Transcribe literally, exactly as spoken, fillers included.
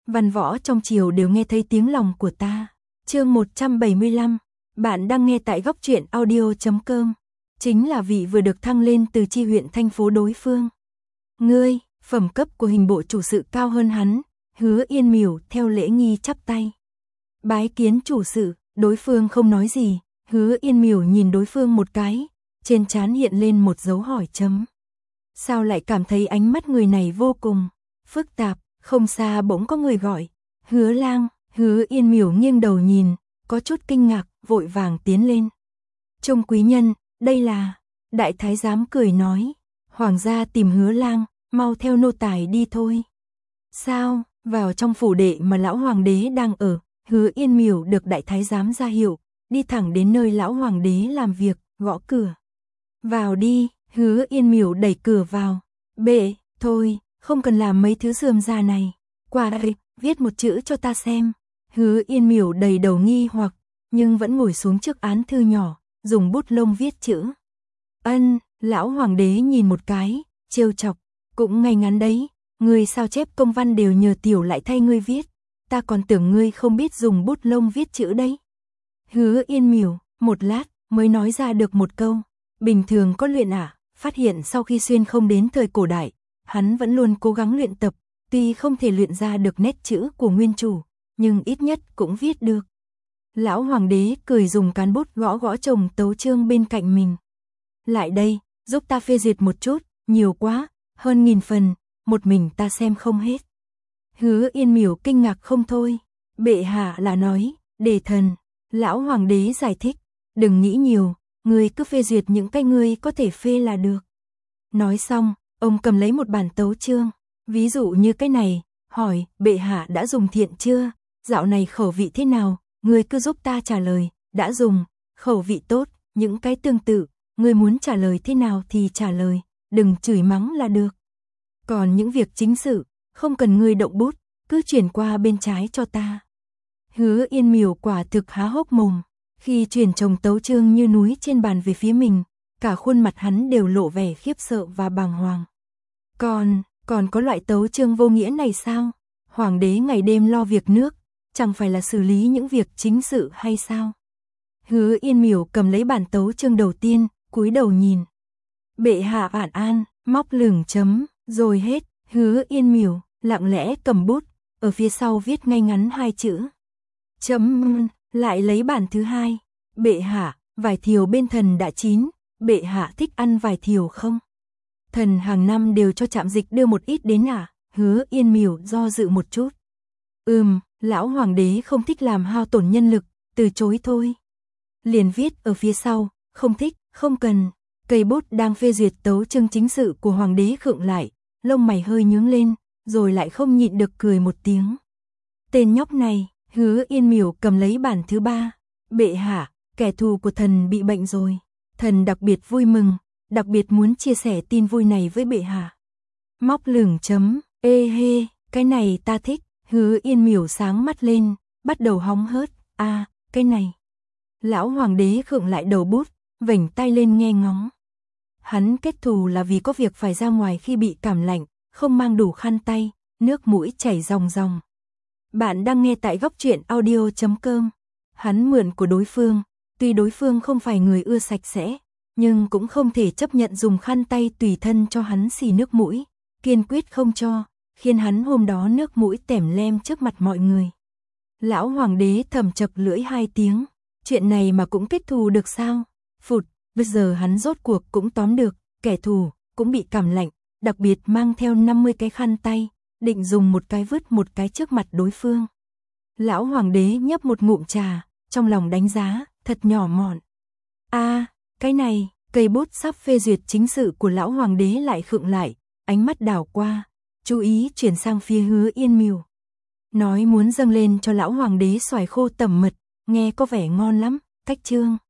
văn võ trong triều đều nghe thấy tiếng lòng của ta. Chương một trăm bảy mươi lăm, bạn đang nghe tại góc truyện audio chấm com. Chính là vị vừa được thăng lên từ chi huyện thành phố đối phương. Ngươi, phẩm cấp của hình bộ chủ sự cao hơn hắn, Hứa Yên Miểu theo lễ nghi chắp tay. Bái kiến chủ sự, đối phương không nói gì, Hứa Yên Miểu nhìn đối phương một cái, trên trán hiện lên một dấu hỏi chấm. Sao lại cảm thấy ánh mắt người này vô cùng phức tạp, không xa bỗng có người gọi, Hứa lang, Hứa Yên Miểu nghiêng đầu nhìn, có chút kinh ngạc, vội vàng tiến lên. Trung quý nhân, đây là, đại thái giám cười nói, hoàng gia tìm Hứa lang, mau theo nô tài đi thôi. Sao, vào trong phủ đệ mà lão hoàng đế đang ở, Hứa Yên Miểu được đại thái giám ra hiệu, đi thẳng đến nơi lão hoàng đế làm việc, gõ cửa. Vào đi, Hứa Yên Miểu đẩy cửa vào. Bệ, thôi, không cần làm mấy thứ rườm rà này. Qua đây, viết một chữ cho ta xem. Hứa Yên Miểu đầy đầu nghi hoặc, nhưng vẫn ngồi xuống trước án thư nhỏ, dùng bút lông viết chữ. Ân, lão hoàng đế nhìn một cái, trêu chọc, cũng ngay ngắn đấy, ngươi sao chép công văn đều nhờ tiểu lại thay ngươi viết, ta còn tưởng ngươi không biết dùng bút lông viết chữ đấy. Hứa Yên Miểu, một lát, mới nói ra được một câu, bình thường có luyện à, phát hiện sau khi xuyên không đến thời cổ đại, hắn vẫn luôn cố gắng luyện tập, tuy không thể luyện ra được nét chữ của nguyên chủ, nhưng ít nhất cũng viết được. Lão hoàng đế cười dùng cán bút gõ gõ chồng tấu chương bên cạnh mình. Lại đây, giúp ta phê duyệt một chút, nhiều quá, hơn nghìn phần, một mình ta xem không hết. Hứa Yên Miểu kinh ngạc không thôi, bệ hạ là nói, đề thần, lão hoàng đế giải thích, đừng nghĩ nhiều, ngươi cứ phê duyệt những cái ngươi có thể phê là được. Nói xong, ông cầm lấy một bản tấu chương, ví dụ như cái này, hỏi, bệ hạ đã dùng thiện chưa, dạo này khẩu vị thế nào, ngươi cứ giúp ta trả lời, đã dùng, khẩu vị tốt, những cái tương tự, ngươi muốn trả lời thế nào thì trả lời, đừng chửi mắng là được. Còn những việc chính sự, không cần ngươi động bút, cứ chuyển qua bên trái cho ta. Hứa Yên Miểu quả thực há hốc mồm, khi chuyển chồng tấu chương như núi trên bàn về phía mình, cả khuôn mặt hắn đều lộ vẻ khiếp sợ và bàng hoàng. Còn, còn có loại tấu chương vô nghĩa này sao? Hoàng đế ngày đêm lo việc nước, chẳng phải là xử lý những việc chính sự hay sao? Hứa Yên Miểu cầm lấy bản tấu chương đầu tiên, cúi đầu nhìn. Bệ hạ vạn an, móc lửng chấm, rồi hết. Hứa Yên Miểu lặng lẽ cầm bút, ở phía sau viết ngay ngắn hai chữ. Chấm, lại lấy bản thứ hai. Bệ hạ, vải thiều bên thần đã chín, bệ hạ thích ăn vải thiều không? Thần hàng năm đều cho trạm dịch đưa một ít đến à? Hứa Yên Miểu do dự một chút. Ừm, lão hoàng đế không thích làm hao tổn nhân lực, từ chối thôi. Liền viết ở phía sau, không thích, không cần. Cây bút đang phê duyệt tấu chương chính sự của hoàng đế khựng lại, lông mày hơi nhướng lên, rồi lại không nhịn được cười một tiếng. Tên nhóc này, Hứa Yên Miểu cầm lấy bản thứ ba. Bệ hạ, kẻ thù của thần bị bệnh rồi. Thần đặc biệt vui mừng, đặc biệt muốn chia sẻ tin vui này với bệ hạ. Móc lửng chấm, ê hê, cái này ta thích. Hứa Yên Miểu sáng mắt lên, bắt đầu hóng hớt. A, à, cái này. Lão hoàng đế khựng lại đầu bút, vểnh tay lên nghe ngóng. Hắn kết thù là vì có việc phải ra ngoài khi bị cảm lạnh, không mang đủ khăn tay, nước mũi chảy ròng ròng. Bạn đang nghe tại góc truyện audio chấm com. Hắn mượn của đối phương, tuy đối phương không phải người ưa sạch sẽ, nhưng cũng không thể chấp nhận dùng khăn tay tùy thân cho hắn xì nước mũi, kiên quyết không cho, khiến hắn hôm đó nước mũi tẻm lem trước mặt mọi người. Lão hoàng đế thầm chập lưỡi hai tiếng, chuyện này mà cũng kết thù được sao? Phụt, bây giờ hắn rốt cuộc cũng tóm được, kẻ thù cũng bị cảm lạnh, đặc biệt mang theo năm mươi cái khăn tay, định dùng một cái vứt một cái trước mặt đối phương. Lão hoàng đế nhấp một ngụm trà, trong lòng đánh giá, thật nhỏ mọn. A, à, cái này, cây bút sắp phê duyệt chính sự của lão hoàng đế lại khựng lại, ánh mắt đảo qua, chú ý chuyển sang phía Hứa Yên Miểu. Nói muốn dâng lên cho lão hoàng đế xoài khô tẩm mật, nghe có vẻ ngon lắm, cách chương.